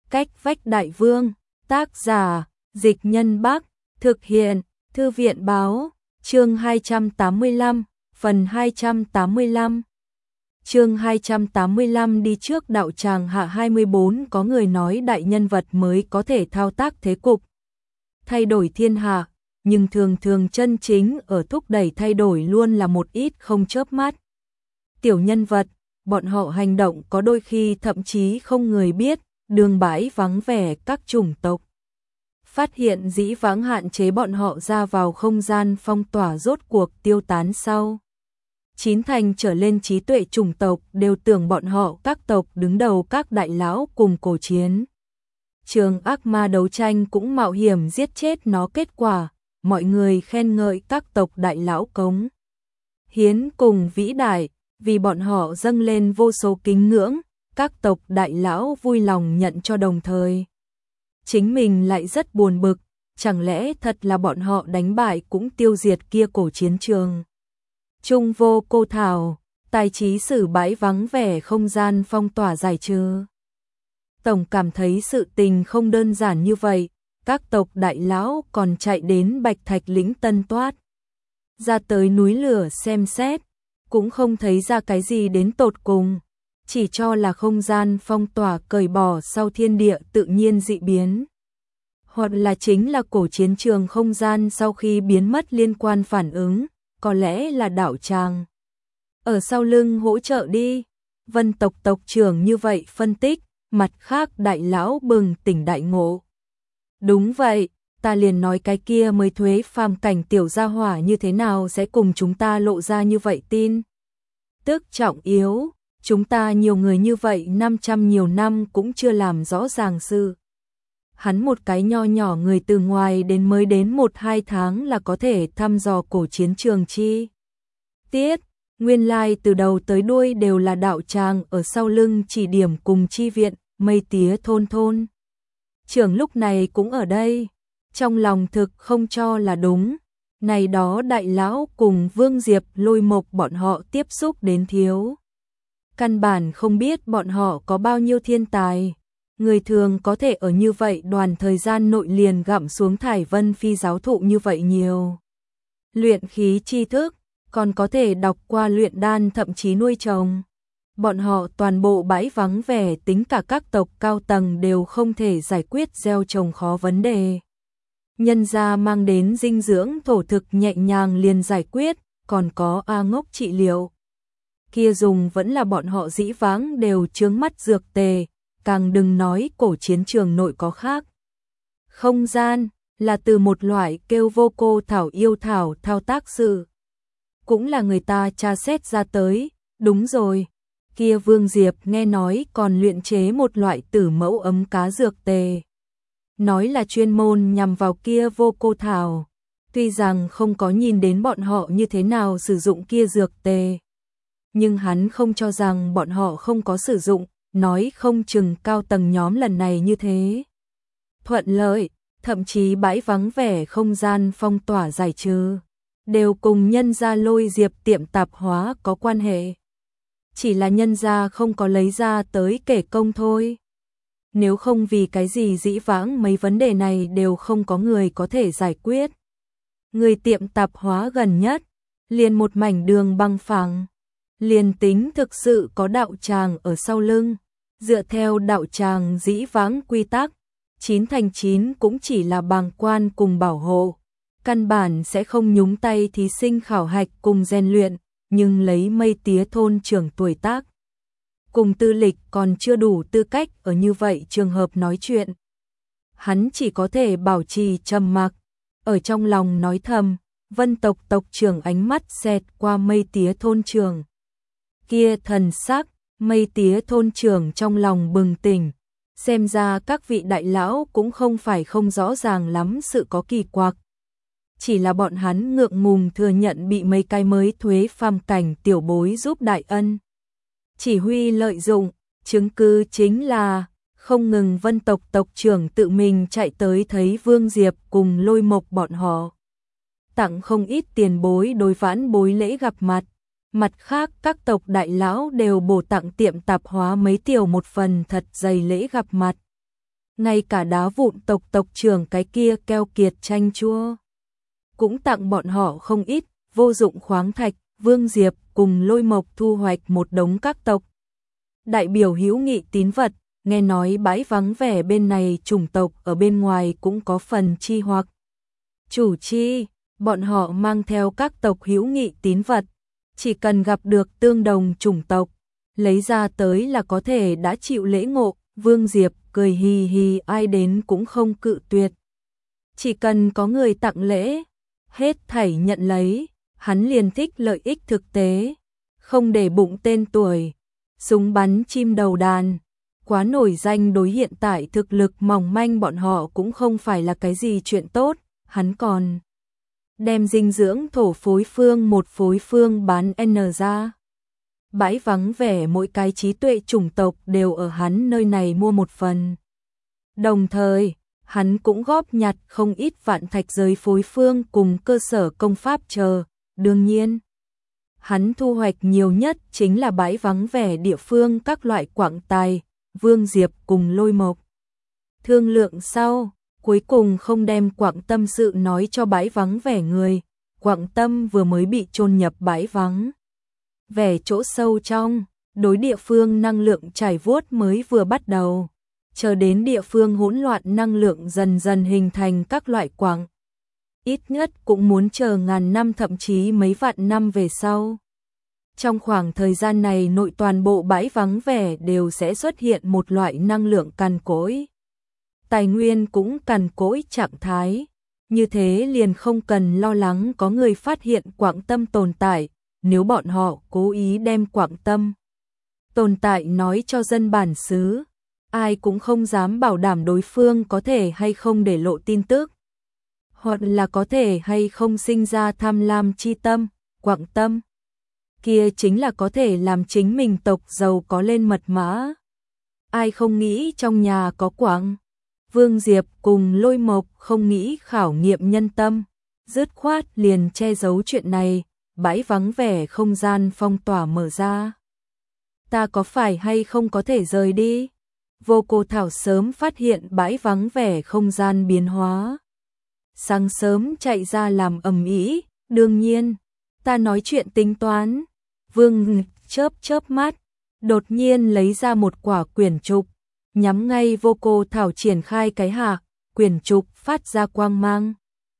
Cách vách đại vương, tác giả, Dịch Nhân Bắc, thực hiện, Thư viện báo, chương 285, phần 285. Chương 285 đi trước đạo tràng hạ 24 có người nói đại nhân vật mới có thể thao tác thế cục, thay đổi thiên hạ, nhưng thường thường chân chính ở thúc đẩy thay đổi luôn là một ít không chớp mắt. Tiểu nhân vật, bọn họ hành động có đôi khi thậm chí không người biết, đường bãi vắng vẻ các chủng tộc. Phát hiện dĩ vãng hạn chế bọn họ ra vào không gian phong tỏa rốt cuộc tiêu tán sau. Chín thành trở lên trí tuệ chủng tộc đều tưởng bọn họ các tộc đứng đầu các đại lão cùng cổ chiến. Trường ác ma đấu tranh cũng mạo hiểm giết chết nó, kết quả, mọi người khen ngợi các tộc đại lão cống hiến cùng vĩ đại, vì bọn họ dâng lên vô số kính ngưỡng, các tộc đại lão vui lòng nhận cho, đồng thời chính mình lại rất buồn bực, chẳng lẽ thật là bọn họ đánh bại cũng tiêu diệt kia cổ chiến trường. Trung vô cô thảo, tài trí sử bãi vắng vẻ không gian phong tỏa giải trừ. Tổng cảm thấy sự tình không đơn giản như vậy, các tộc đại lão còn chạy đến Bạch Thạch lĩnh tân toát. Ra tới núi lửa xem xét, cũng không thấy ra cái gì đến tột cùng, chỉ cho là không gian phong tỏa cởi bỏ sau thiên địa tự nhiên dị biến. Hoặc là chính là cổ chiến trường không gian sau khi biến mất liên quan phản ứng, có lẽ là đạo tràng ở sau lưng hỗ trợ đi. Vân tộc tộc trưởng như vậy phân tích, mặt khác đại lão bừng tỉnh đại ngộ. Đúng vậy, ta liền nói cái kia mới thuế phàm cảnh tiểu gia hỏa như thế nào sẽ cùng chúng ta lộ ra như vậy tin tức trọng yếu, chúng ta nhiều người như vậy 500 nhiều năm cũng chưa làm rõ ràng sự. Hắn một cái nho nhỏ người từ ngoài đến mới đến 1-2 tháng là có thể thăm dò cổ chiến trường chi tiết, nguyên lai từ đầu tới đuôi đều là đạo tràng ở sau lưng chỉ điểm cùng chi viện. Mây tía thôn trưởng lúc này cũng ở đây, trong lòng thực không cho là đúng. Này đó đại lão cùng Vương Diệp Lôi Mộc bọn họ tiếp xúc đến thiếu, căn bản không biết bọn họ có bao nhiêu thiên tài. Người thường có thể ở như vậy đoàn thời gian nội liền gặm xuống thải vân phi giáo thụ như vậy nhiều luyện khí tri thức, còn có thể đọc qua luyện đan thậm chí nuôi trồng. Bọn họ toàn bộ bãi vắng vẻ tính cả các tộc cao tầng đều không thể giải quyết gieo trồng khó vấn đề. Nhân gia mang đến dinh dưỡng thổ thực nhẹ nhàng liền giải quyết, còn có A Ngốc trị liệu. Kia dùng vẫn là bọn họ dĩ vãng đều chướng mắt dược tề, càng đừng nói cổ chiến trường nội có khác. Không gian, là từ một loại kêu vô cô thảo yêu thảo thao tác sự. Cũng là người ta tra xét ra tới, đúng rồi. Kia Vương Diệp nghe nói còn luyện chế một loại tử mẫu ấm cá dược tề. Nói là chuyên môn nhằm vào kia vô cô thảo. Tuy rằng không có nhìn đến bọn họ như thế nào sử dụng kia dược tề, nhưng hắn không cho rằng bọn họ không có sử dụng, nói không chừng cao tầng nhóm lần này như thế thuận lợi, thậm chí bãi vắng vẻ không gian phong tỏa giải trừ, đều cùng nhân gia Lôi Diệp tiệm tạp hóa có quan hệ. Chỉ là nhân gia không có lấy ra tới kể công thôi. Nếu không vì cái gì dĩ vãng mấy vấn đề này đều không có người có thể giải quyết. Người tiệm tạp hóa gần nhất, liền một mảnh đường băng phẳng. Liền tính thực sự có đạo tràng ở sau lưng, dựa theo đạo tràng dĩ vãng quy tắc, 9 thành 9 cũng chỉ là bàng quan cùng bảo hộ. Căn bản sẽ không nhúng tay thí sinh khảo hạch cùng rèn luyện. Nhưng lấy Mây tía thôn trưởng tuổi tác cùng tư lịch còn chưa đủ tư cách ở như vậy trường hợp nói chuyện. Hắn chỉ có thể bảo trì trầm mặc, ở trong lòng nói thầm. Vân tộc tộc trưởng ánh mắt xẹt qua Mây tía thôn trưởng. Kia thần sắc, Mây tía thôn trưởng trong lòng bừng tỉnh. Xem ra các vị đại lão cũng không phải không rõ ràng lắm sự có kỳ quặc. Chỉ là bọn hắn ngượng ngùng thừa nhận bị mấy cái mới thuế phàm cảnh tiểu bối giúp đại ân chỉ huy lợi dụng, chứng cứ chính là không ngừng Vân tộc tộc trưởng tự mình chạy tới thấy Vương Diệp cùng Lôi Mộc bọn họ. Tặng không ít tiền bối đối vãn bối lễ gặp mặt. Mặt khác các tộc đại lão đều bổ tặng tiệm tạp hóa mấy tiểu một phần thật dày lễ gặp mặt. ngay cả đá vụn tộc trưởng cái kia keo kiệt chanh chua cũng tặng bọn họ không ít vô dụng khoáng thạch. Vương Diệp cùng Lôi Mộc thu hoạch một đống các tộc đại biểu hữu nghị tín vật, nghe nói bãi vắng vẻ bên này chủng tộc ở bên ngoài cũng có phần chi hoặc chủ chi, bọn họ mang theo các tộc hữu nghị tín vật, chỉ cần gặp được tương đồng chủng tộc, lấy ra tới là có thể đã chịu lễ ngộ. Vương Diệp cười hì hì, ai đến cũng không cự tuyệt. Chỉ cần có người tặng lễ, hết thảy nhận lấy, hắn liền thích lợi ích thực tế, không để bụng tên tuổi. Súng bắn chim đầu đàn, quá nổi danh đối hiện tại thực lực mỏng manh bọn họ cũng không phải là cái gì chuyện tốt, hắn còn đem dinh dưỡng thổ phối phương một phối phương bán N ra. Bãi vắng vẻ mỗi cái trí tuệ chủng tộc đều ở hắn nơi này mua một phần. Đồng thời, hắn cũng góp nhặt không ít vạn thạch giới phối phương cùng cơ sở công pháp chờ. Đương nhiên, hắn thu hoạch nhiều nhất chính là bãi vắng vẻ địa phương các loại quặng tài. Vương Diệp cùng Lôi Mộc thương lượng sau, cuối cùng không đem quặng tâm sự nói cho bãi vắng vẻ người. Quặng tâm vừa mới bị chôn nhập bãi vắng vẻ chỗ sâu trong, đối địa phương năng lượng chảy vuốt mới vừa bắt đầu, chờ đến địa phương hỗn loạn năng lượng dần dần hình thành các loại quặng, ít nhất cũng muốn chờ ngàn năm thậm chí mấy vạn năm về sau. Trong khoảng thời gian này nội toàn bộ bãi vắng vẻ đều sẽ xuất hiện một loại năng lượng cằn cỗi. Tài nguyên cũng cằn cỗi trạng thái, như thế liền không cần lo lắng có người phát hiện quặng tâm tồn tại. Nếu bọn họ cố ý đem quặng tâm tồn tại nói cho dân bản xứ, ai cũng không dám bảo đảm đối phương có thể hay không để lộ tin tức, hoặc là có thể hay không sinh ra tham lam chi tâm. Quặng tâm kia chính là có thể làm chính mình tộc giàu có lên mật mã. Ai không nghĩ trong nhà có quặng? Vương Diệp cùng Lôi Mộc không nghĩ khảo nghiệm nhân tâm, dứt khoát liền che giấu chuyện này. Bãi vắng vẻ không gian phong tỏa mở ra. Ta có phải hay không có thể rời đi? Vô Cô Thảo sớm phát hiện bãi vắng vẻ không gian biến hóa. Sáng sớm chạy ra làm ầm ĩ, đương nhiên, ta nói chuyện tính toán. Vương chớp mắt, đột nhiên lấy ra một quả quyển trục, nhắm ngay Vô Cô Thảo triển khai cái hạc, quyển trục phát ra quang mang.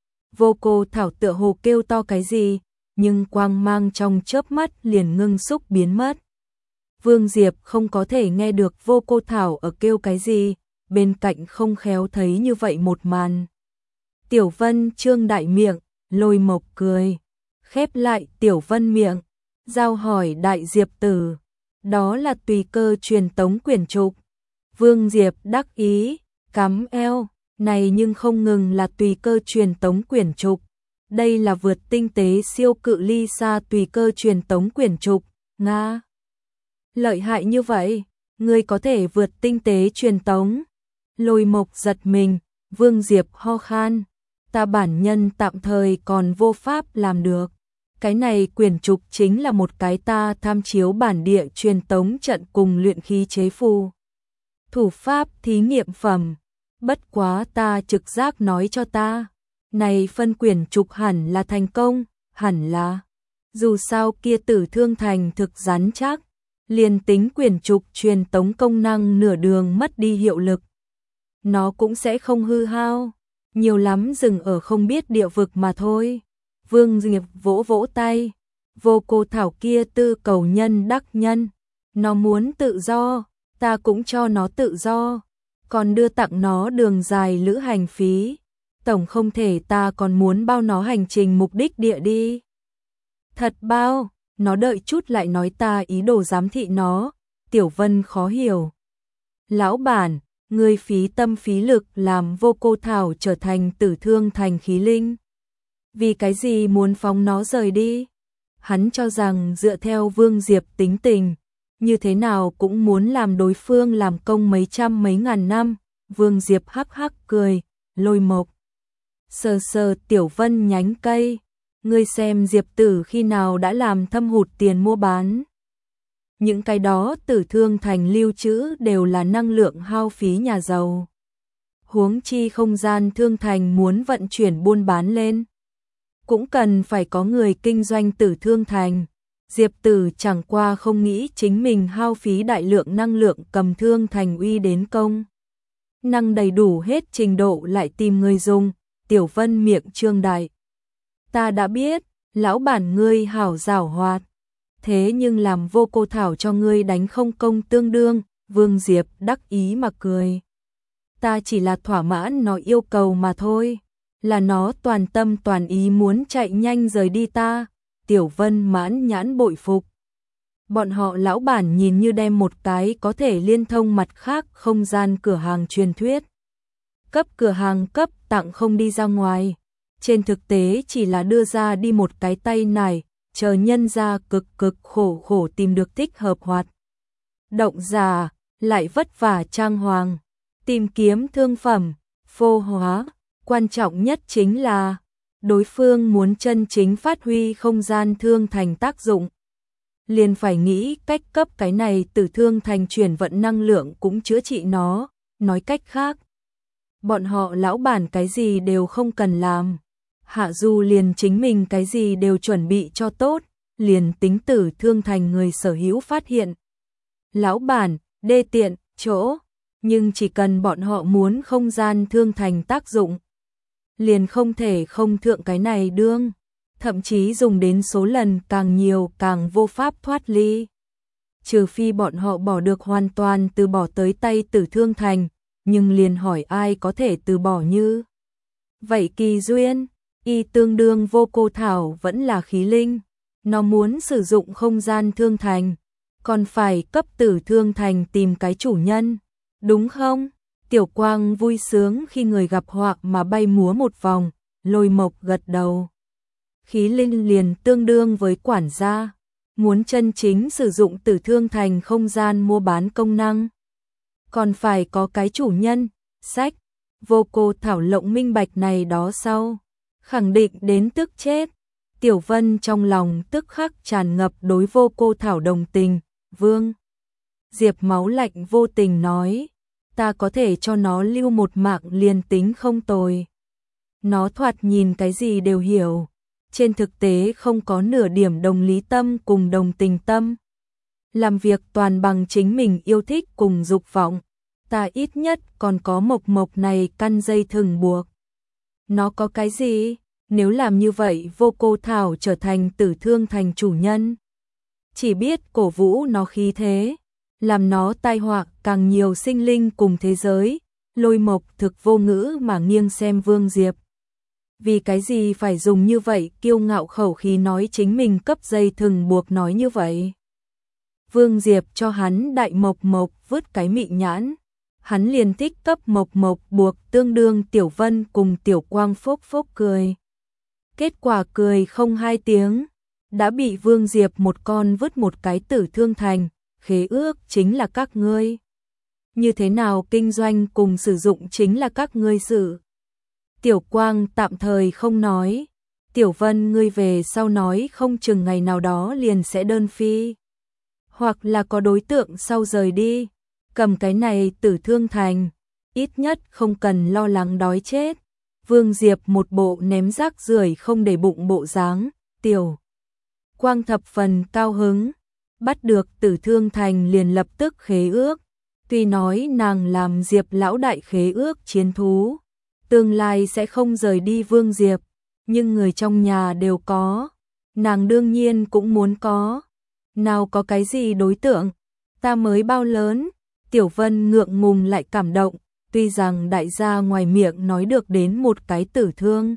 Vô Cô Thảo tựa hồ kêu to cái gì, nhưng quang mang trong chớp mắt liền ngưng xúc biến mất. Vương Diệp không có thể nghe được Vô Cô Thảo ở kêu cái gì, bên cạnh không khéo thấy như vậy một màn. Tiểu Vân trương đại miệng, Lôi Mộc cười, khép lại Tiểu Vân miệng, giao hỏi Đại Diệp Tử, đó là tùy cơ truyền tống quyển trục. Vương Diệp đắc ý, cắm eo, này nhưng không ngừng là tùy cơ truyền tống quyển trục. Đây là vượt tinh tế siêu cự ly xa tùy cơ truyền tống quyển trục, Nga. Lợi hại như vậy, ngươi có thể vượt tinh tế truyền tống. Lôi Mộc giật mình, Vương Diệp ho khan, ta bản nhân tạm thời còn vô pháp làm được. Cái này quyển trục chính là một cái ta tham chiếu bản địa truyền tống trận cùng luyện khí chế phù. Thủ pháp thí nghiệm phẩm, bất quá ta trực giác nói cho ta. Này phân quyển trục hẳn là thành công, hẳn là. Dù sao kia Tử Thương Thành thực rắn chắc, liền tính quyển trục truyền tống công năng nửa đường mất đi hiệu lực. Nó cũng sẽ không hư hao, nhiều lắm dừng ở không biết địa vực mà thôi. Vương Diệp vỗ vỗ tay, Vô Cô Thảo kia tư cầu nhân đắc nhân. Nó muốn tự do, ta cũng cho nó tự do, còn đưa tặng nó đường dài lữ hành phí. Tổng không thể ta còn muốn bao nó hành trình mục đích địa đi. Thật bao, nó đợi chút lại nói ta ý đồ giám thị nó. Tiểu Vân khó hiểu. Lão bản, ngươi phí tâm phí lực làm Vô Cô Thảo trở thành Tử Thương Thành khí linh. Vì cái gì muốn phóng nó rời đi? Hắn cho rằng dựa theo Vương Diệp tính tình, như thế nào cũng muốn làm đối phương làm công mấy trăm mấy ngàn năm. Vương Diệp hắc hắc cười, Lôi Mộc sờ sờ Tiểu Vân nhánh cây, ngươi xem Diệp Tử khi nào đã làm thâm hụt tiền mua bán. Những cái đó Tử Thương Thành lưu trữ đều là năng lượng hao phí nhà giàu. huống chi không gian thương thành muốn vận chuyển buôn bán lên. Cũng cần phải có người kinh doanh Tử Thương Thành. Diệp Tử chẳng qua không nghĩ chính mình hao phí đại lượng năng lượng cầm Thương Thành uy đến công năng đầy đủ hết trình độ lại tìm người dùng. Tiểu Vân miệng trương đại. Ta đã biết, lão bản ngươi hảo giảo hoạt. Thế nhưng làm Vô Cô Thảo cho ngươi đánh không công tương đương, Vương Diệp đắc ý mà cười. Ta chỉ là thỏa mãn nó yêu cầu mà thôi, là nó toàn tâm toàn ý muốn chạy nhanh rời đi ta. Tiểu Vân mãn nhãn bội phục. Bọn họ lão bản nhìn như đem một cái có thể liên thông mặt khác không gian cửa hàng truyền thuyết. Cấp cửa hàng cấp tặng không đi ra ngoài. Trên thực tế chỉ là đưa ra đi một cái tay này, chờ nhân ra cực khổ khổ tìm được thích hợp hoạt động giả, lại vất vả trang hoàng, tìm kiếm thương phẩm, phô hóa. Quan trọng nhất chính là đối phương muốn chân chính phát huy không gian thương thành tác dụng, liền phải nghĩ cách cấp cái này Tử Thương Thành chuyển vận năng lượng cũng chữa trị nó. Nói cách khác, bọn họ lão bản cái gì đều không cần làm. Hạ Du liền chính mình cái gì đều chuẩn bị cho tốt, liền tính Tử Thương Thành người sở hữu phát hiện lão bản đê tiện chỗ, nhưng chỉ cần bọn họ muốn không gian thương thành tác dụng, liền không thể không thượng cái này đương, thậm chí dùng đến số lần càng nhiều càng vô pháp thoát ly. Trừ phi bọn họ bỏ được hoàn toàn từ bỏ tới tay Tử Thương Thành, nhưng liền hỏi ai có thể từ bỏ như vậy kỳ duyên. Y tương đương Vô Cô Thảo vẫn là khí linh, nó muốn sử dụng không gian thương thành, còn phải cấp Tử Thương Thành tìm cái chủ nhân, đúng không? Tiểu Quang vui sướng khi người gặp họa mà bay múa một vòng. Lôi Mộc gật đầu. Khí linh liền tương đương với quản gia, muốn chân chính sử dụng Tử Thương Thành không gian mua bán công năng, còn phải có cái chủ nhân. Sách Vô Cô Thảo lộng minh bạch này đó sau, khẳng định đến tức chết. Tiểu Vân trong lòng tức khắc tràn ngập đối Vô Cô Thảo đồng tình. Vương Diệp máu lạnh vô tình nói, ta có thể cho nó lưu một mạng liền tính không tồi. Nó thoạt nhìn cái gì đều hiểu, trên thực tế không có nửa điểm đồng lý tâm cùng đồng tình tâm. Làm việc toàn bằng chính mình yêu thích cùng dục vọng. Ta ít nhất còn có Mộc Mộc này căn dây thừng buộc. Nó có cái gì? Nếu làm như vậy Vô Cô Thảo trở thành Tử Thương Thành chủ nhân, chỉ biết cổ vũ nó khí thế, làm nó tai họa càng nhiều sinh linh cùng thế giới. Lôi Mộc thực vô ngữ mà nghiêng xem Vương Diệp. Vì cái gì phải dùng như vậy kiêu ngạo khẩu khí nói chính mình cấp dây thừng buộc nói như vậy? Vương Diệp cho hắn đại Mộc Mộc vứt cái mị nhãn. Hắn liền thích cấp Mộc Mộc buộc tương đương. Tiểu Vân cùng Tiểu Quang phốc phốc cười. Kết quả cười không 2 tiếng, đã bị Vương Diệp một con vứt một cái Tử Thương Thành. Khế ước chính là các ngươi, như thế nào kinh doanh cùng sử dụng chính là các ngươi sự. Tiểu Quang tạm thời không nói. Tiểu Vân ngươi về sau nói không chừng ngày nào đó liền sẽ đơn phi, hoặc là có đối tượng sau rời đi. Cầm cái này Tử Thương Thành, ít nhất không cần lo lắng đói chết. Vương Diệp một bộ ném rác rưởi không để bụng bộ dáng. Tiểu Quang thập phần cao hứng, bắt được Tử Thương Thành liền lập tức khế ước. Tuy nói nàng làm Diệp lão đại khế ước chiến thú, tương lai sẽ không rời đi Vương Diệp, nhưng người trong nhà đều có, nàng đương nhiên cũng muốn có. Nào có cái gì đối tượng, ta mới bao lớn. Tiểu Vân ngượng ngùng lại cảm động, tuy rằng đại gia ngoài miệng nói được đến một cái Tử Thương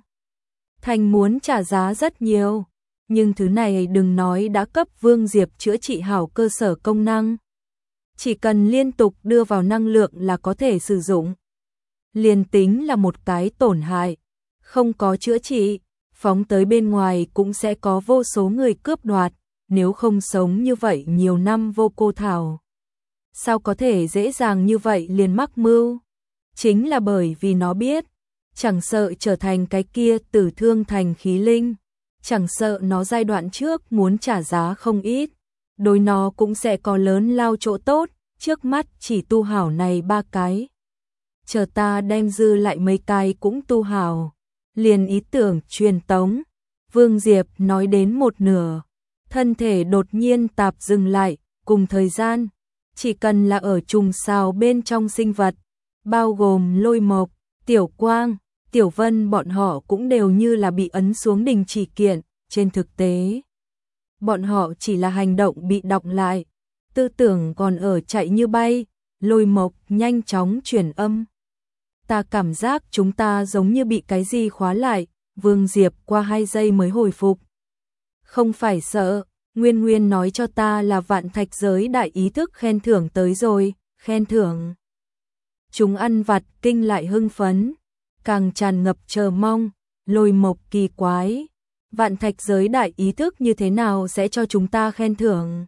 Thành muốn trả giá rất nhiều, nhưng thứ này đừng nói đã cấp Vương Diệp chữa trị hảo cơ sở công năng, chỉ cần liên tục đưa vào năng lượng là có thể sử dụng. Liền tính là một cái tổn hại, không có chữa trị, phóng tới bên ngoài cũng sẽ có vô số người cướp đoạt. Nếu không sống như vậy nhiều năm Vô Cô Thảo, sao có thể dễ dàng như vậy liền mắc mưu? Chính là bởi vì nó biết, chẳng sợ trở thành cái kia Tử Thương Thành khí linh, chẳng sợ nó giai đoạn trước muốn trả giá không ít, đối nó cũng sẽ có lớn lao chỗ tốt. Trước mắt chỉ tu hảo này 3 cái chờ ta đem dư lại mấy cái cũng tu hào. Liền ý tưởng truyền tống, Vương Diệp nói đến một nửa, thân thể đột nhiên tạp dừng lại, cùng thời gian, chỉ cần là ở trùng sao bên trong sinh vật, bao gồm Lôi Mộc, Tiểu Quang, Tiểu Vân bọn họ cũng đều như là bị ấn xuống đình chỉ kiện, trên thực tế. Bọn họ chỉ là hành động bị đọng lại, tư tưởng còn ở chạy như bay, Lôi Mộc nhanh chóng truyền âm. Ta cảm giác chúng ta giống như bị cái gì khóa lại, Vương Diệp qua 2 giây mới hồi phục. Không phải sợ, Nguyên Nguyên nói cho ta là vạn thạch giới đại ý thức khen thưởng tới rồi, khen thưởng. Chúng ăn vặt kinh lại hưng phấn, càng tràn ngập chờ mong, Lôi Mộc kỳ quái. Vạn thạch giới đại ý thức như thế nào sẽ cho chúng ta khen thưởng?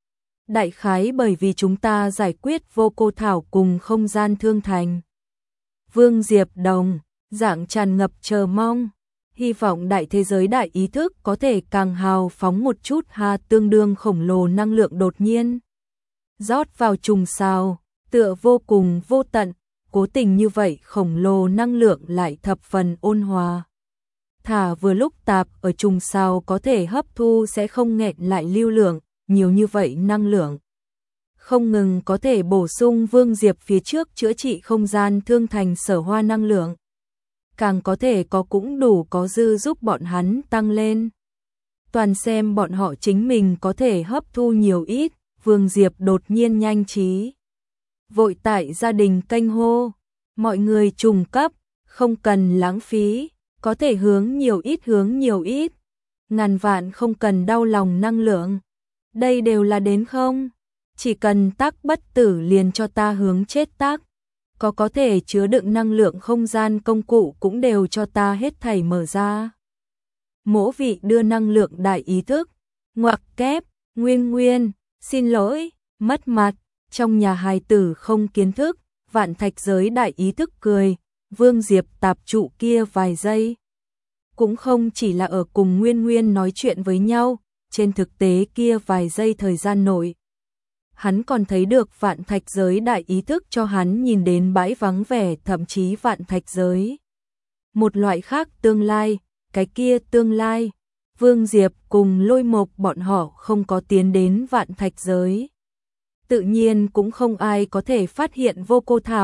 Đại khái bởi vì chúng ta giải quyết vô cô thảo cùng không gian thương thành. Vương Diệp đồng, dạng tràn ngập chờ mong, hy vọng đại thế giới đại ý thức có thể càng hào phóng một chút ha, tương đương khổng lồ năng lượng đột nhiên rót vào trùng sao, tựa vô cùng vô tận, cố tình như vậy khổng lồ năng lượng lại thập phần ôn hòa. Thả vừa lúc tạp ở trùng sao có thể hấp thu sẽ không nghẹn lại lưu lượng, nhiều như vậy năng lượng. Không ngừng có thể bổ sung Vương Diệp phía trước chữa trị không gian thương thành sở hoa năng lượng. Càng có thể có cũng đủ có dư giúp bọn hắn tăng lên. Toàn xem bọn họ chính mình có thể hấp thu nhiều ít, Vương Diệp đột nhiên nhanh trí. Vội tại gia đình kênh hô, mọi người trùng cấp, không cần lãng phí, có thể hướng nhiều ít, ngàn vạn không cần đau lòng năng lượng. Đây đều là đến không? Chỉ cần tác bất tử liền cho ta hướng chết tác. Có thể chứa đựng năng lượng không gian công cụ cũng đều cho ta hết thảy mở ra. Mỗ vị đưa năng lượng đại ý thức, ngoặc kép, Nguyên, xin lỗi, mất mặt, trong nhà hài tử không kiến thức, vạn thạch giới đại ý thức cười, Vương Diệp tạp trụ kia vài giây. Cũng không chỉ là ở cùng Nguyên nói chuyện với nhau, trên thực tế kia vài giây thời gian nội. Hắn còn thấy được vạn thạch giới đại ý thức cho hắn nhìn đến bãi vắng vẻ, thậm chí vạn thạch giới. Một loại khác tương lai, cái kia tương lai, Vương Diệp cùng Lôi Mộc bọn họ không có tiến đến vạn thạch giới. Tự nhiên cũng không ai có thể phát hiện vô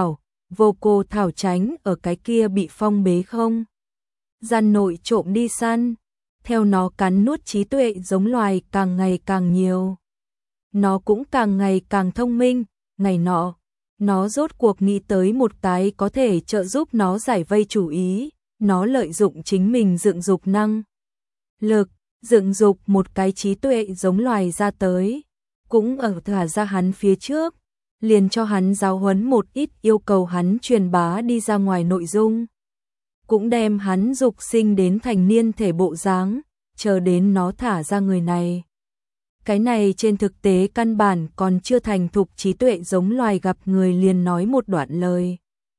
cô thảo tránh ở cái kia bị phong bế không. Gian nội trộm đi săn, theo nó cắn nuốt trí tuệ giống loài càng ngày càng nhiều. Nó cũng càng ngày càng thông minh, ngày nọ, nó rốt cuộc nghĩ tới một cái có thể trợ giúp nó giải vây chủ ý, nó lợi dụng chính mình dựng dục năng lực, dựng dục một cái trí tuệ giống loài ra tới, cũng ở thả ra hắn phía trước, liền cho hắn giáo huấn một ít yêu cầu hắn truyền bá đi ra ngoài nội dung. Cũng đem hắn dục sinh đến thành niên thể bộ dáng, chờ đến nó thả ra người này. Cái này trên thực tế căn bản còn chưa thành thục trí tuệ giống loài gặp người liền nói một đoạn lời.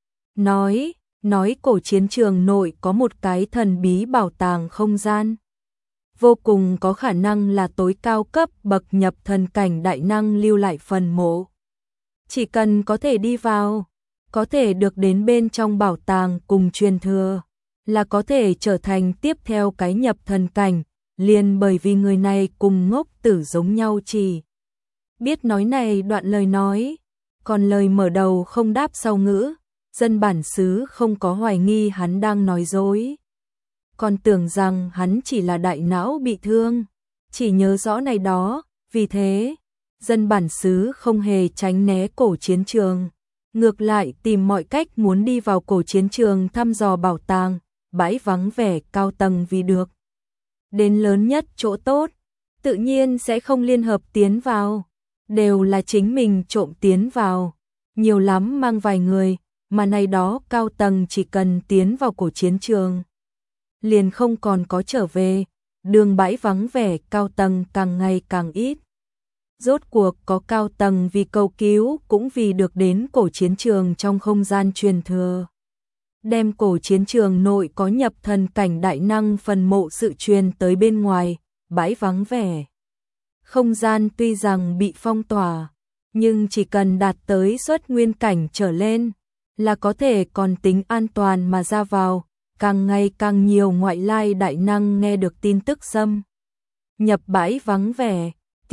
Nói cổ chiến trường nội có một cái thần bí bảo tàng không gian. Vô cùng có khả năng là tối cao cấp bậc nhập thần cảnh đại năng lưu lại phần mộ. Chỉ cần có thể đi vào, có thể được đến bên trong bảo tàng cùng truyền thừa, là có thể trở thành tiếp theo cái nhập thần cảnh, liền bởi vì người này cùng ngốc tử giống nhau chỉ. Biết nói này đoạn lời nói, còn lời mở đầu không đáp sau ngữ, dân bản xứ không có hoài nghi hắn đang nói dối. Còn tưởng rằng hắn chỉ là đại não bị thương, chỉ nhớ rõ này đó, vì thế, dân bản xứ không hề tránh né cổ chiến trường. Ngược lại tìm mọi cách muốn đi vào cổ chiến trường thăm dò bảo tàng, bãi vắng vẻ cao tầng vì được. Đến lớn nhất chỗ tốt, tự nhiên sẽ không liên hợp tiến vào, đều là chính mình trộm tiến vào, nhiều lắm mang vài người, mà này đó cao tầng chỉ cần tiến vào cổ chiến trường. Liền không còn có trở về, đường bãi vắng vẻ cao tầng càng ngày càng ít. Rốt cuộc có cao tầng vì cầu cứu cũng vì được đến cổ chiến trường trong không gian truyền thừa. Đem cổ chiến trường nội có nhập thần cảnh đại năng phần mộ sự truyền tới bên ngoài, bãi vắng vẻ. Không gian tuy rằng bị phong tỏa, nhưng chỉ cần đạt tới xuất nguyên cảnh trở lên, là có thể còn tính an toàn mà ra vào, càng ngày càng nhiều ngoại lai đại năng nghe được tin tức xâm nhập bãi vắng vẻ,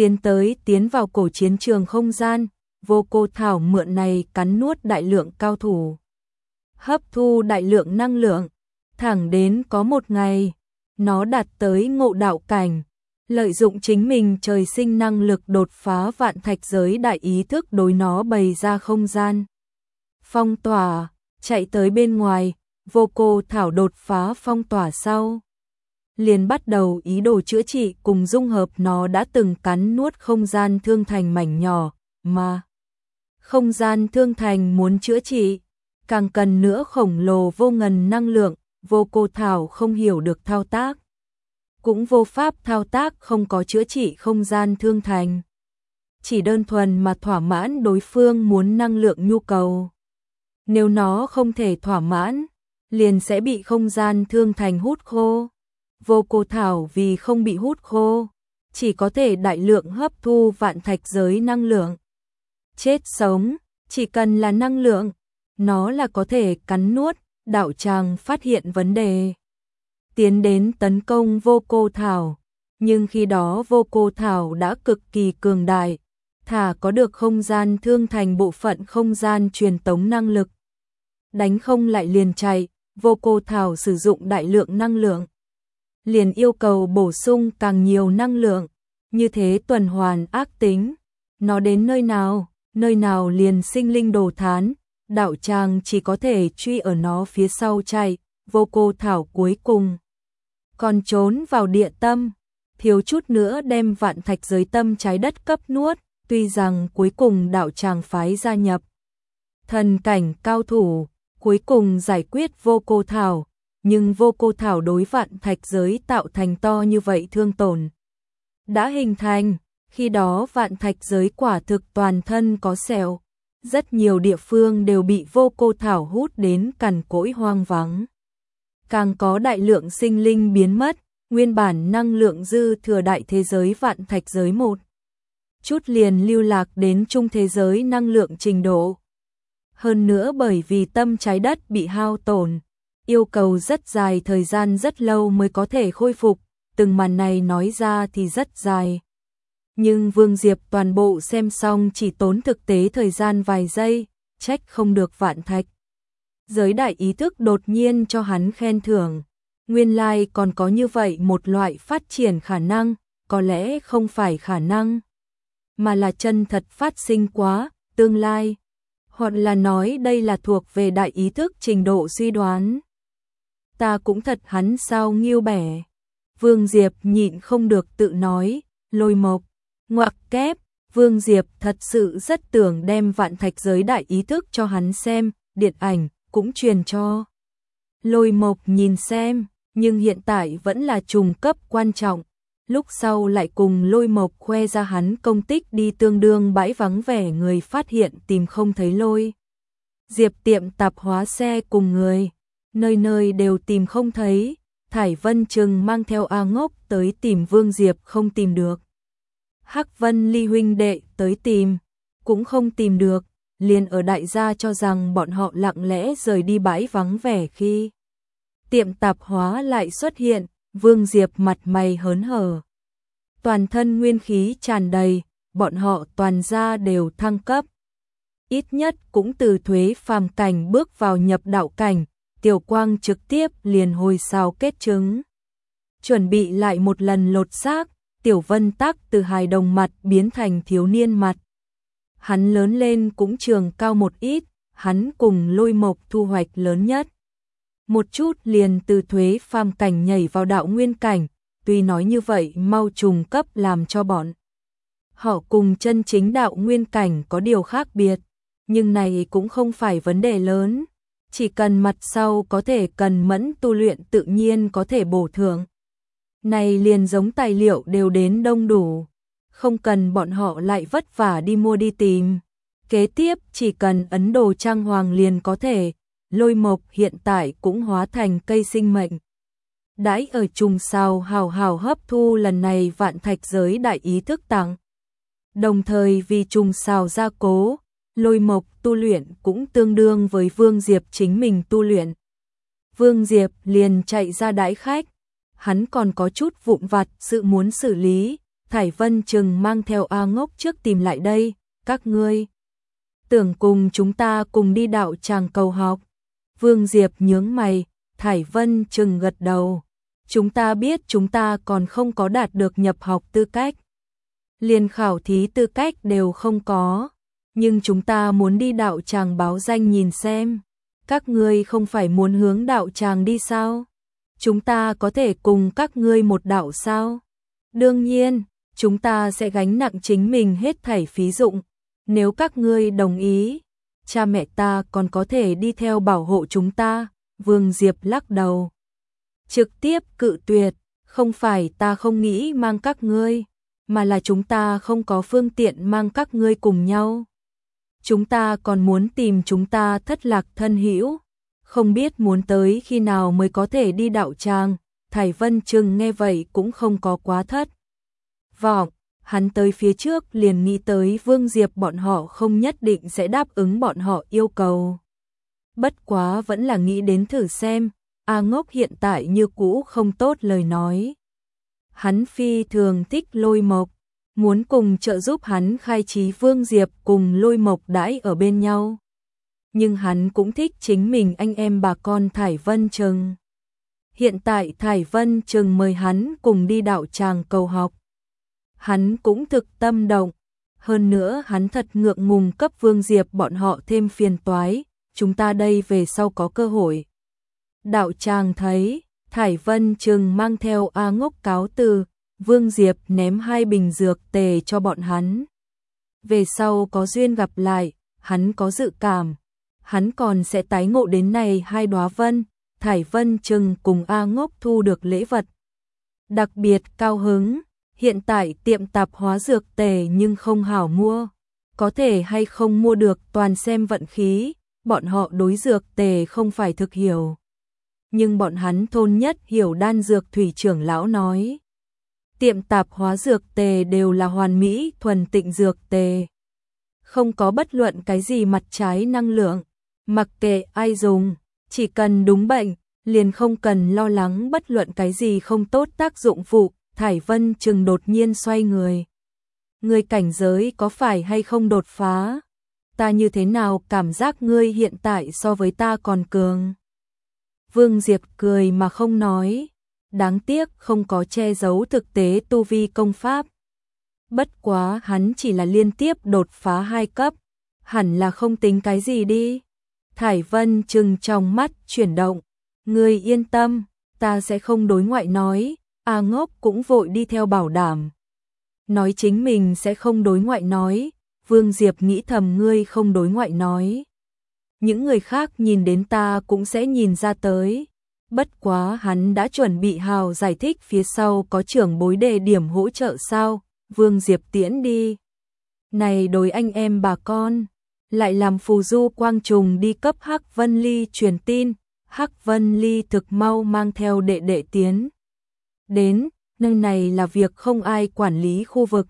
tiến vào cổ chiến trường không gian, Vô Cô Thảo mượn này cắn nuốt đại lượng cao thủ, hấp thu đại lượng năng lượng, thẳng đến có một ngày, nó đạt tới ngộ đạo cảnh, lợi dụng chính mình trời sinh năng lực đột phá vạn thạch giới đại ý thức đối nó bày ra không gian phong tỏa, chạy tới bên ngoài, Vô Cô Thảo đột phá phong tỏa sau, liền bắt đầu ý đồ chữa trị cùng dung hợp nó đã từng cắn nuốt không gian thương thành mảnh nhỏ, mà không gian thương thành muốn chữa trị, càng cần nữa khổng lồ vô ngần năng lượng, Vô Cô Thảo không hiểu được thao tác, cũng vô pháp thao tác, không có chữa trị không gian thương thành, chỉ đơn thuần mà thỏa mãn đối phương muốn năng lượng nhu cầu. Nếu nó không thể thỏa mãn, liền sẽ bị không gian thương thành hút khô. Vô Cô Thảo vì không bị hút khô, chỉ có thể đại lượng hấp thu vạn thạch giới năng lượng. Chết sống, chỉ cần là năng lượng, nó là có thể cắn nuốt. Đạo tràng phát hiện vấn đề, tiến đến tấn công Vô Cô Thảo, nhưng khi đó Vô Cô Thảo đã cực kỳ cường đại, thả có được không gian thương thành bộ phận không gian truyền tống năng lực. Đánh không lại liền chạy, Vô Cô Thảo sử dụng đại lượng năng lượng, liền yêu cầu bổ sung càng nhiều năng lượng, như thế tuần hoàn ác tính, nó đến nơi nào liền sinh linh đồ thán. Đạo tràng chỉ có thể truy ở nó phía sau chạy, Vô Cô Thảo cuối cùng còn trốn vào địa tâm, thiếu chút nữa đem vạn thạch giới tâm trái đất cấp nuốt, tuy rằng cuối cùng đạo tràng phái gia nhập thần cảnh cao thủ, cuối cùng giải quyết Vô Cô Thảo, nhưng Vô Cô Thảo đối vạn thạch giới tạo thành to như vậy thương tổn đã hình thành, khi đó vạn thạch giới quả thực toàn thân có sẹo. Rất nhiều địa phương đều bị Vô Cô Thảo hút đến cằn cỗi hoang vắng. Càng có đại lượng sinh linh biến mất, nguyên bản năng lượng dư thừa đại thế giới vạn thạch giới một chút liền lưu lạc đến trung thế giới năng lượng trình độ. Hơn nữa bởi vì tâm trái đất bị hao tổn, yêu cầu rất dài thời gian rất lâu mới có thể khôi phục, từng màn này nói ra thì rất dài. Nhưng Vương Diệp toàn bộ xem xong chỉ tốn thực tế thời gian vài giây, trách không được vạn thạch giới đại ý thức đột nhiên cho hắn khen thưởng. Nguyên lai còn có như vậy một loại phát triển khả năng, có lẽ không phải khả năng, mà là chân thật phát sinh quá, tương lai. Hoặc là nói đây là thuộc về đại ý thức trình độ suy đoán. Ta cũng thật hắn sao nghiêu bẻ. Vương Diệp nhịn không được tự nói, Lôi Mộc. Ngoặc kép, Vương Diệp thật sự rất tưởng đem vạn thạch giới đại ý thức cho hắn xem, điện ảnh cũng truyền cho Lôi Mộc nhìn xem, nhưng hiện tại vẫn là trùng cấp quan trọng. Lúc sau lại cùng Lôi Mộc khoe ra hắn công tích đi tương đương bãi vắng vẻ người phát hiện tìm không thấy Lôi Diệp tiệm tạp hóa xe cùng người, nơi nơi đều tìm không thấy. Thải Vân Trừng mang theo A Ngốc tới tìm Vương Diệp không tìm được. Hắc Vân Ly huynh đệ tới tìm, cũng không tìm được, liền ở đại gia cho rằng bọn họ lặng lẽ rời đi bãi vắng vẻ khi tiệm tạp hóa lại xuất hiện, Vương Diệp mặt mày hớn hở. Toàn thân nguyên khí tràn đầy, bọn họ toàn gia đều thăng cấp. Ít nhất cũng từ thuế phàm cảnh bước vào nhập đạo cảnh, Tiểu Quang trực tiếp liền hồi sao kết chứng. Chuẩn bị lại một lần lột xác, Tiểu Vân Tắc từ hài đồng mặt biến thành thiếu niên mặt. Hắn lớn lên cũng trường cao một ít, hắn cùng Lôi Mộc thu hoạch lớn nhất. Một chút liền từ thuế phàm cảnh nhảy vào đạo nguyên cảnh, tuy nói như vậy mau trùng cấp làm cho bọn họ cùng chân chính đạo nguyên cảnh có điều khác biệt, nhưng này cũng không phải vấn đề lớn, chỉ cần mặt sau có thể cần mẫn tu luyện tự nhiên có thể bổ thưởng. Này liền giống tài liệu đều đến đông đủ, không cần bọn họ lại vất vả đi mua đi tìm. Kế tiếp chỉ cần ấn đồ trang hoàng liền có thể. Lôi Mộc hiện tại cũng hóa thành cây sinh mệnh. Đãi ở trùng sao hào hào hấp thu lần này vạn thạch giới đại ý thức tặng. Đồng thời vì trùng sao gia cố, Lôi Mộc tu luyện cũng tương đương với Vương Diệp chính mình tu luyện. Vương Diệp liền chạy ra đãi khách, hắn còn có chút vụn vặt sự muốn xử lý, Thải Vân Trừng mang theo A Ngốc trước tìm lại đây, các ngươi tưởng cùng chúng ta cùng đi đạo tràng cầu học. Vương Diệp nhướng mày, Thải Vân Trừng gật đầu. Chúng ta biết chúng ta còn không có đạt được nhập học tư cách. Liền khảo thí tư cách đều không có. Nhưng chúng ta muốn đi đạo tràng báo danh nhìn xem. Các ngươi không phải muốn hướng đạo tràng đi sao? Chúng ta có thể cùng các ngươi một đạo sao? Đương nhiên, chúng ta sẽ gánh nặng chính mình hết thảy phí dụng. Nếu các ngươi đồng ý, cha mẹ ta còn có thể đi theo bảo hộ chúng ta. Vương Diệp lắc đầu, trực tiếp cự tuyệt, không phải ta không nghĩ mang các ngươi, mà là chúng ta không có phương tiện mang các ngươi cùng nhau. Chúng ta còn muốn tìm chúng ta thất lạc thân hữu, không biết muốn tới khi nào mới có thể đi đạo tràng. Thải Vân Trừng nghe vậy cũng không có quá thất vọng, hắn tới phía trước liền nghĩ tới Vương Diệp bọn họ không nhất định sẽ đáp ứng bọn họ yêu cầu. Bất quá vẫn là nghĩ đến thử xem, A Ngốc hiện tại như cũ không tốt lời nói. Hắn phi thường thích Lôi Mộc, muốn cùng trợ giúp hắn khai trí Vương Diệp cùng Lôi Mộc đãi ở bên nhau. Nhưng hắn cũng thích chính mình anh em bà con Thải Vân Trừng. Hiện tại Thải Vân Trừng mời hắn cùng đi đạo tràng cầu học. Hắn cũng thực tâm động. Hơn nữa hắn thật ngượng ngùng cấp Vương Diệp bọn họ thêm phiền toái. Chúng ta đây về sau có cơ hội. Đạo tràng thấy, Thải Vân Trừng mang theo A Ngốc cáo từ, Vương Diệp ném 2 bình dược tề cho bọn hắn. Về sau có duyên gặp lại, hắn có dự cảm, hắn còn sẽ tái ngộ đến này 2 đóa vân. Thải Vân Trừng cùng A Ngốc thu được lễ vật đặc biệt cao hứng. Hiện tại tiệm tạp hóa dược tề nhưng không hảo mua, có thể hay không mua được toàn xem vận khí. Bọn họ đối dược tề không phải thực hiểu, nhưng bọn hắn thôn nhất hiểu đan dược thủy trưởng lão nói. Tiệm tạp hóa dược tề đều là hoàn mỹ thuần tịnh dược tề, không có bất luận cái gì mặt trái năng lượng, mặc kệ ai dùng, chỉ cần đúng bệnh, liền không cần lo lắng bất luận cái gì không tốt tác dụng phụ. Thải Vân Trừng đột nhiên xoay người. Ngươi cảnh giới có phải hay không đột phá? Ta như thế nào cảm giác ngươi hiện tại so với ta còn cường? Vương Diệp cười mà không nói. Đáng tiếc không có che giấu thực tế tu vi công pháp. Bất quá hắn chỉ là liên tiếp đột phá 2 cấp. Hẳn là không tính cái gì đi. Thải Vân Trừng trong mắt chuyển động. Ngươi yên tâm, ta sẽ không đối ngoại nói. A Ngốc cũng vội đi theo bảo đảm. Nói chính mình sẽ không đối ngoại nói. Vương Diệp nghĩ thầm ngươi không đối ngoại nói. Những người khác nhìn đến ta cũng sẽ nhìn ra tới. Bất quá hắn đã chuẩn bị hào giải thích phía sau có trưởng bối đề điểm hỗ trợ sao. Vương Diệp tiễn đi. Này đối anh em bà con. Lại làm phù du quang trùng đi cấp Hắc Vân Ly truyền tin. Hắc Vân Ly thực mau mang theo đệ đệ tiến đến, nơi này là việc không ai quản lý khu vực.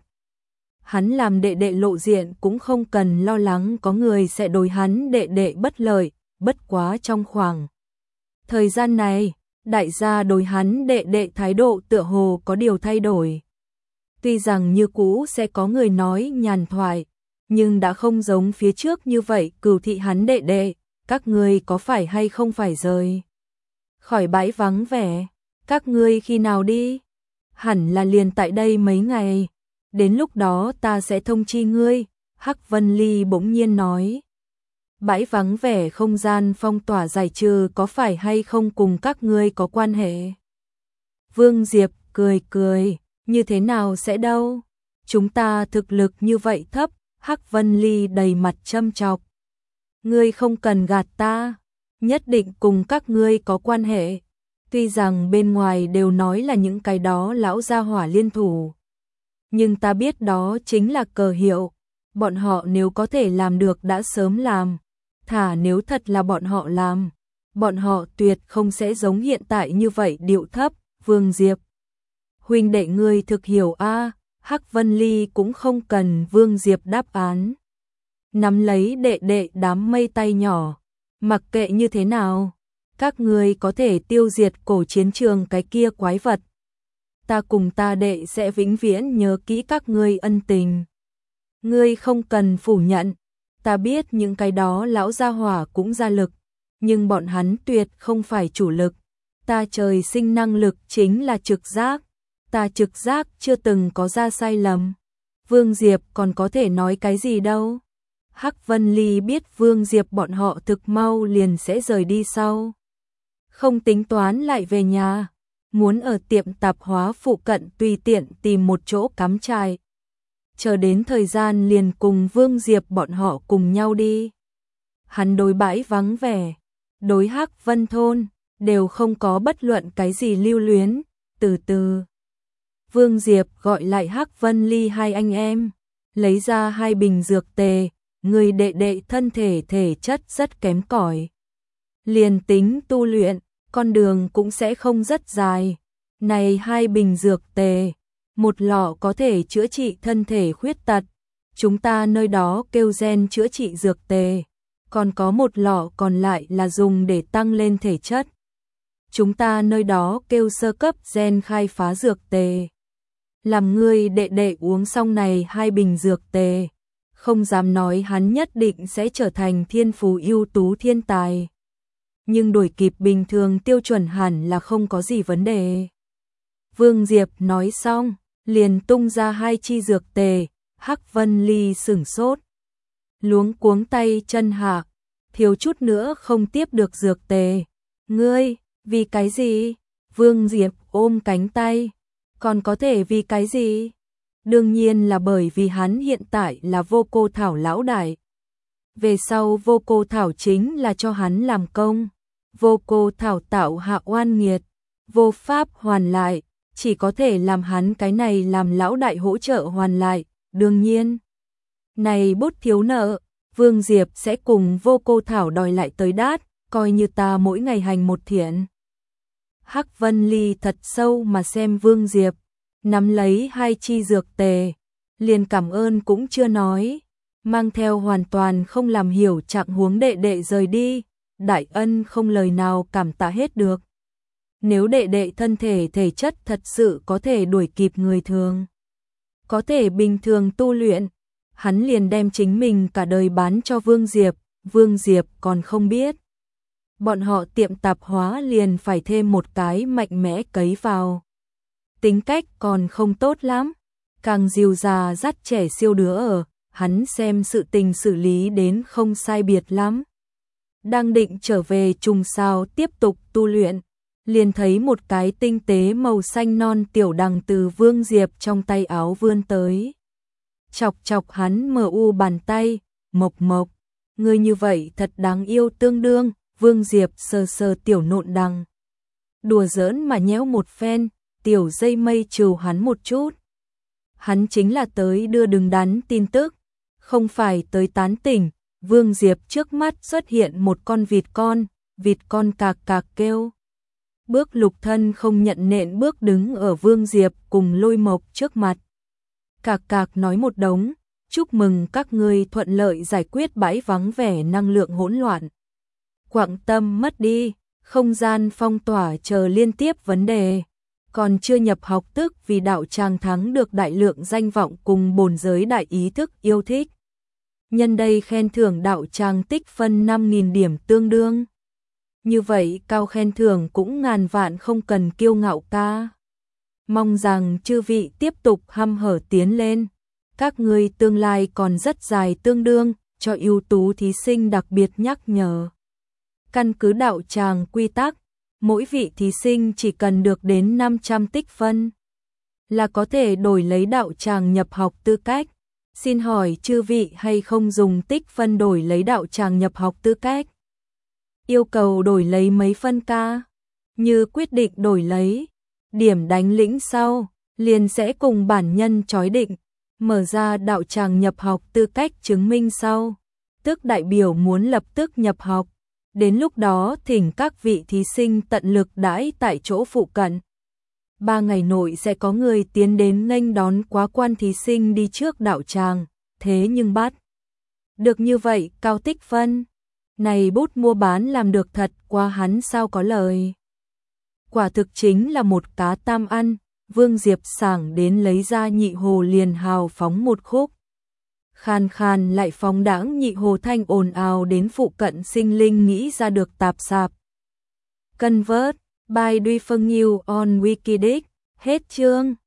Hắn làm đệ đệ lộ diện cũng không cần lo lắng có người sẽ đối hắn đệ đệ bất lợi, bất quá trong khoảng thời gian này, đại gia đối hắn đệ đệ thái độ tựa hồ có điều thay đổi. Tuy rằng như cũ sẽ có người nói nhàn thoại, nhưng đã không giống phía trước như vậy cừu thị hắn đệ đệ, các ngươi có phải hay không phải rời khỏi bãi vắng vẻ. Các ngươi khi nào đi? Hẳn là liền tại đây mấy ngày. Đến lúc đó ta sẽ thông chi ngươi. Hắc Vân Ly bỗng nhiên nói. Bãi vắng vẻ không gian phong tỏa giải trừ có phải hay không cùng các ngươi có quan hệ? Vương Diệp cười cười. Như thế nào sẽ đâu? Chúng ta thực lực như vậy thấp. Hắc Vân Ly đầy mặt châm chọc. Ngươi không cần gạt ta. Nhất định cùng các ngươi có quan hệ. Tuy rằng bên ngoài đều nói là những cái đó lão gia hỏa liên thủ, nhưng ta biết đó chính là cờ hiệu. Bọn họ nếu có thể làm được đã sớm làm. Thả nếu thật là bọn họ làm, bọn họ tuyệt không sẽ giống hiện tại như vậy điệu thấp. Vương Diệp, huynh đệ ngươi thực hiểu a. Hắc Vân Ly cũng không cần Vương Diệp đáp án. nắm lấy đệ đệ đám mây tay nhỏ, mặc kệ như thế nào, các ngươi có thể tiêu diệt cổ chiến trường cái kia quái vật. Ta cùng ta đệ sẽ vĩnh viễn nhớ kỹ các ngươi ân tình. Ngươi không cần phủ nhận, ta biết những cái đó lão gia hỏa cũng ra lực, nhưng bọn hắn tuyệt không phải chủ lực. Ta trời sinh năng lực chính là trực giác, ta trực giác chưa từng có ra sai lầm. Vương Diệp còn có thể nói cái gì đâu. Hắc Vân Ly biết Vương Diệp bọn họ thực mau liền sẽ rời đi sau. Không tính toán lại về nhà, muốn ở tiệm tạp hóa phụ cận tùy tiện tìm một chỗ cắm trại. Chờ đến thời gian liền cùng Vương Diệp bọn họ cùng nhau đi. Hắn đối bãi vắng vẻ, đối Hắc Vân thôn, đều không có bất luận cái gì lưu luyến, từ từ. Vương Diệp gọi lại Hắc Vân Ly hai anh em, lấy ra 2 bình dược tề, người đệ đệ thân thể chất rất kém cỏi. Liền tính tu luyện, con đường cũng sẽ không rất dài. Này 2 bình dược tề, một lọ có thể chữa trị thân thể khuyết tật, chúng ta nơi đó kêu gen chữa trị dược tề, còn có một lọ còn lại là dùng để tăng lên thể chất. Chúng ta nơi đó kêu sơ cấp gen khai phá dược tề. Làm ngươi đệ đệ uống xong này 2 bình dược tề, không dám nói hắn nhất định sẽ trở thành thiên phú ưu tú thiên tài. Nhưng đuổi kịp bình thường tiêu chuẩn hẳn là không có gì vấn đề. Vương Diệp nói xong, liền tung ra 2 chi dược tề, Hắc Vân Ly sửng sốt. Luống cuống tay chân hạ, thiếu chút nữa không tiếp được dược tề. Ngươi, vì cái gì? Vương Diệp ôm cánh tay. Còn có thể vì cái gì? Đương nhiên là bởi vì hắn hiện tại là Vô Cô Thảo lão đại. Về sau Vô Cô Thảo chính là cho hắn làm công. Vô Cô Thảo tạo hạ oan nghiệt, vô pháp hoàn lại, chỉ có thể làm hắn cái này làm lão đại hỗ trợ hoàn lại. Đương nhiên, này bút thiếu nợ, Vương Diệp sẽ cùng Vô Cô Thảo đòi lại tới đát, coi như ta mỗi ngày hành một thiện. Hắc Vân Ly thật sâu mà xem Vương Diệp, nắm lấy 2 chi dược tề, liền cảm ơn cũng chưa nói, mang theo hoàn toàn không làm hiểu trạng huống đệ đệ rời đi, đại ân không lời nào cảm tạ hết được. Nếu đệ đệ thân thể chất thật sự có thể đuổi kịp người thường, có thể bình thường tu luyện, hắn liền đem chính mình cả đời bán cho Vương Diệp, Vương Diệp còn không biết. Bọn họ tiệm tạp hóa liền phải thêm một cái mạnh mẽ cấy vào. Tính cách còn không tốt lắm, càng dìu già dắt trẻ siêu đứa ở, hắn xem sự tình xử lý đến không sai biệt lắm. Đang định trở về trùng sao tiếp tục tu luyện, liền thấy một cái tinh tế màu xanh non tiểu đằng từ Vương Diệp trong tay áo vươn tới. Chọc chọc hắn mờ u bàn tay, mộc mộc, người như vậy thật đáng yêu tương đương. Vương Diệp sờ sờ tiểu nộn đằng, đùa giỡn mà nhéo một phen, tiểu dây mây trừ hắn một chút. Hắn chính là tới đưa đứng đắn tin tức, không phải tới tán tỉnh. Vương Diệp trước mắt xuất hiện một con vịt con cạc cạc kêu. Bước lục thân không nhận nện bước đứng ở Vương Diệp cùng Lôi Mộc trước mặt. Cạc cạc nói một đống, chúc mừng các ngươi thuận lợi giải quyết bãi vắng vẻ năng lượng hỗn loạn. Quảng tâm mất đi, không gian phong tỏa chờ liên tiếp vấn đề, còn chưa nhập học tức vì đạo tràng thắng được đại lượng danh vọng cùng bổn giới đại ý thức yêu thích. Nhân đây khen thưởng đạo tràng tích phân 5.000 điểm tương đương. Như vậy cao khen thưởng cũng ngàn vạn không cần kiêu ngạo ca. Mong rằng chư vị tiếp tục hăm hở tiến lên. Các ngươi tương lai còn rất dài tương đương, cho ưu tú thí sinh đặc biệt nhắc nhở. Căn cứ đạo tràng quy tắc, mỗi vị thí sinh chỉ cần được đến 500 tích phân là có thể đổi lấy đạo tràng nhập học tư cách. Xin hỏi chư vị hay không dùng tích phân đổi lấy đạo tràng nhập học tư cách? Yêu cầu đổi lấy mấy phân ca? Như quyết định đổi lấy, điểm đánh lĩnh sau, liền sẽ cùng bản nhân chói định, mở ra đạo tràng nhập học tư cách chứng minh sau, tức đại biểu muốn lập tức nhập học. Đến lúc đó thỉnh các vị thí sinh tận lực đãi tại chỗ phụ cận. 3 ngày nội sẽ có người tiến đến nghênh đón quá quan thí sinh đi trước đạo tràng, thế nhưng bắt Được như vậy, cao tích phân. Này bút mua bán làm được thật, qua hắn sao có lời. Quả thực chính là một cá tam ăn, Vương Diệp sảng đến lấy ra nhị hồ liền hào phóng một khúc. Khàn khàn lại phóng đãng, nhị hồ thanh ồn ào đến phụ cận sinh linh nghĩ ra được tạp sạp. Convert by Duy Phương Nhiêu on Wikidic, hết chương.